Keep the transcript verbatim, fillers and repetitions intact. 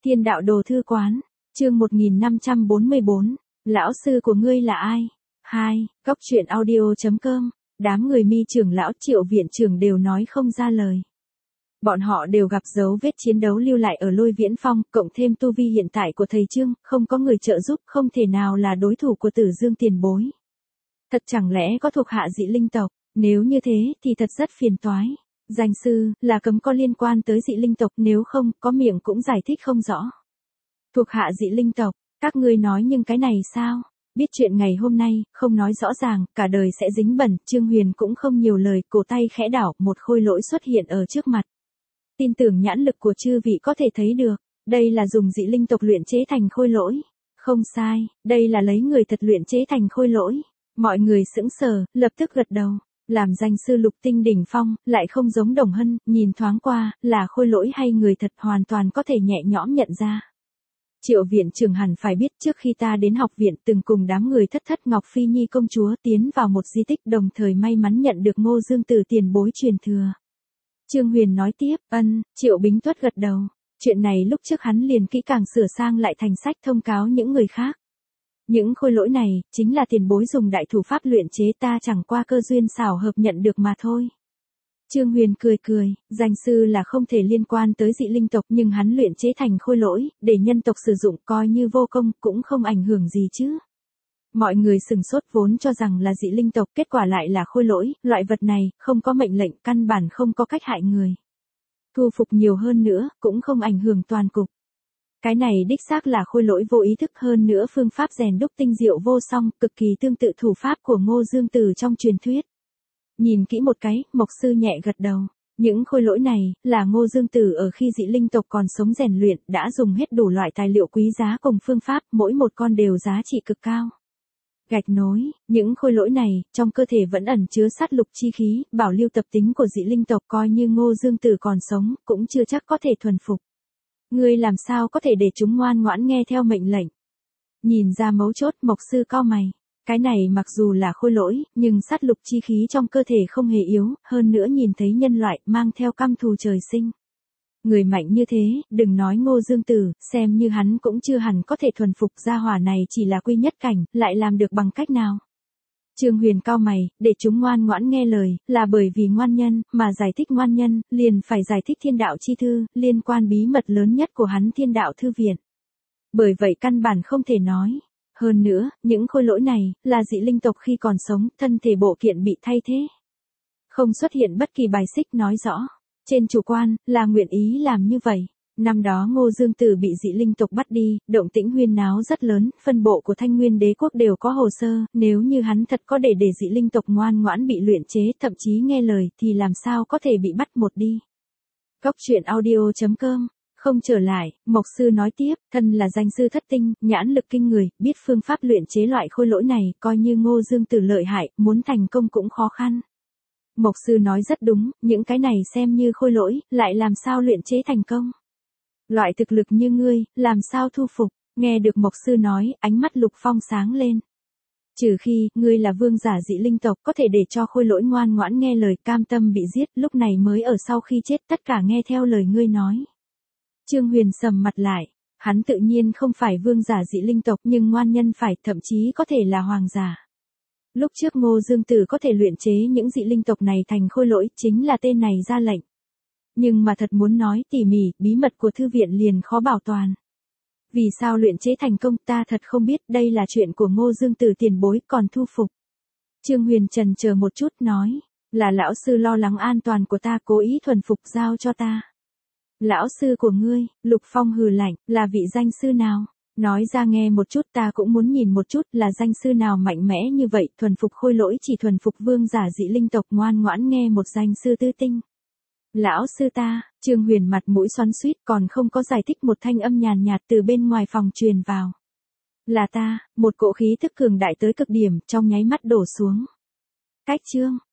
Thiên đạo đồ thư quán, chương một nghìn năm trăm bốn mươi bốn, lão sư của ngươi là ai? hai, Góc truyện audio chấm com, đám người Mi trưởng lão Triệu viện trưởng đều nói không ra lời. Bọn họ đều gặp dấu vết chiến đấu lưu lại ở Lôi Viễn Phong, cộng thêm tu vi hiện tại của thầy Trương, không có người trợ giúp, không thể nào là đối thủ của Tử Dương tiền bối. Thật chẳng lẽ có thuộc hạ dị linh tộc, nếu như thế thì thật rất phiền toái. Danh sư, là cấm có liên quan tới dị linh tộc, nếu không, có miệng cũng giải thích không rõ. Thuộc hạ dị linh tộc, các ngươi nói nhưng cái này sao? Biết chuyện ngày hôm nay, không nói rõ ràng, cả đời sẽ dính bẩn, Trương Huyền cũng không nhiều lời, cổ tay khẽ đảo, một khôi lỗi xuất hiện ở trước mặt. Tin tưởng nhãn lực của chư vị có thể thấy được, đây là dùng dị linh tộc luyện chế thành khôi lỗi. Không sai, đây là lấy người thật luyện chế thành khôi lỗi. Mọi người sững sờ, lập tức gật đầu. Làm danh sư Lục Tinh đỉnh phong, lại không giống Đồng Hân, nhìn thoáng qua, là khôi lỗi hay người thật hoàn toàn có thể nhẹ nhõm nhận ra. Triệu viện trưởng hẳn phải biết, trước khi ta đến học viện từng cùng đám người thất thất Ngọc Phi Nhi công chúa tiến vào một di tích, đồng thời may mắn nhận được Ngô Dương Tử tiền bối truyền thừa. Trương Huyền nói tiếp, ân, Triệu Bính Tuất gật đầu. Chuyện này lúc trước hắn liền kỹ càng sửa sang lại thành sách thông cáo những người khác. Những khôi lỗi này, chính là tiền bối dùng đại thủ pháp luyện chế, ta chẳng qua cơ duyên xảo hợp nhận được mà thôi. Trương Huyền cười cười, danh sư là không thể liên quan tới dị linh tộc, nhưng hắn luyện chế thành khôi lỗi, để nhân tộc sử dụng, coi như vô công, cũng không ảnh hưởng gì chứ. Mọi người sừng sốt, vốn cho rằng là dị linh tộc, kết quả lại là khôi lỗi, loại vật này, không có mệnh lệnh, căn bản không có cách hại người. Thu phục nhiều hơn nữa, cũng không ảnh hưởng toàn cục. Cái này đích xác là khôi lỗi vô ý thức, hơn nữa phương pháp rèn đúc tinh diệu vô song, cực kỳ tương tự thủ pháp của Ngô Dương Tử trong truyền thuyết. Nhìn kỹ một cái, Mộc sư nhẹ gật đầu. Những khôi lỗi này, là Ngô Dương Tử ở khi dị linh tộc còn sống rèn luyện, đã dùng hết đủ loại tài liệu quý giá cùng phương pháp, mỗi một con đều giá trị cực cao. Gạch nối, những khôi lỗi này, trong cơ thể vẫn ẩn chứa sát lục chi khí, bảo lưu tập tính của dị linh tộc, coi như Ngô Dương Tử còn sống, cũng chưa chắc có thể thuần phục. Ngươi làm sao có thể để chúng ngoan ngoãn nghe theo mệnh lệnh? Nhìn ra mấu chốt, Mộc sư cau mày. Cái này mặc dù là khôi lỗi, nhưng sát lục chi khí trong cơ thể không hề yếu, hơn nữa nhìn thấy nhân loại mang theo căm thù trời sinh. Người mạnh như thế, đừng nói Ngô Dương Tử, xem như hắn cũng chưa hẳn có thể thuần phục, gia hỏa này chỉ là quy nhất cảnh, lại làm được bằng cách nào? Trương Huyền cau mày, để chúng ngoan ngoãn nghe lời, là bởi vì ngoan nhân, mà giải thích ngoan nhân, liền phải giải thích thiên đạo chi thư, liên quan bí mật lớn nhất của hắn thiên đạo thư viện. Bởi vậy căn bản không thể nói. Hơn nữa, những khôi lỗi này, là dị linh tộc khi còn sống, thân thể bộ kiện bị thay thế. Không xuất hiện bất kỳ bài xích nói rõ. Trên chủ quan, là nguyện ý làm như vậy. Năm đó Ngô Dương Tử bị dị linh tộc bắt đi, động tĩnh huyên náo rất lớn, phân bộ của Thanh Nguyên Đế quốc đều có hồ sơ, nếu như hắn thật có để để dị linh tộc ngoan ngoãn bị luyện chế, thậm chí nghe lời, thì làm sao có thể bị bắt một đi. Góc truyện audio chấm com, không trở lại, Mộc sư nói tiếp, thân là danh sư thất tinh, nhãn lực kinh người, biết phương pháp luyện chế loại khôi lỗi này, coi như Ngô Dương Tử lợi hại, muốn thành công cũng khó khăn. Mộc sư nói rất đúng, những cái này xem như khôi lỗi, lại làm sao luyện chế thành công. Loại thực lực như ngươi, làm sao thu phục? Nghe được Mộc sư nói, ánh mắt Lục Phong sáng lên. Trừ khi, ngươi là vương giả dị linh tộc, có thể để cho khôi lỗi ngoan ngoãn nghe lời, cam tâm bị giết, lúc này mới ở sau khi chết tất cả nghe theo lời ngươi nói. Trương Huyền sầm mặt lại, hắn tự nhiên không phải vương giả dị linh tộc, nhưng ngoan nhân phải, thậm chí có thể là hoàng giả. Lúc trước Ngô Dương Tử có thể luyện chế những dị linh tộc này thành khôi lỗi, chính là tên này ra lệnh. Nhưng mà thật muốn nói tỉ mỉ, bí mật của thư viện liền khó bảo toàn. Vì sao luyện chế thành công, ta thật không biết, đây là chuyện của Ngô Dương Tử tiền bối, còn thu phục. Trương Huyền trần chờ một chút nói, là lão sư lo lắng an toàn của ta, cố ý thuần phục giao cho ta. Lão sư của ngươi, Lục Phong hừ lạnh, là vị danh sư nào? Nói ra nghe một chút, ta cũng muốn nhìn một chút, là danh sư nào mạnh mẽ như vậy, thuần phục khôi lỗi chỉ thuần phục vương giả dị linh tộc, ngoan ngoãn nghe một danh sư tư tinh. Lão sư ta, Trương Huyền mặt mũi xoắn xuýt, còn không có giải thích, một thanh âm nhàn nhạt từ bên ngoài phòng truyền vào. Là ta, một cỗ khí thức cường đại tới cực điểm, trong nháy mắt đổ xuống. Cách chương,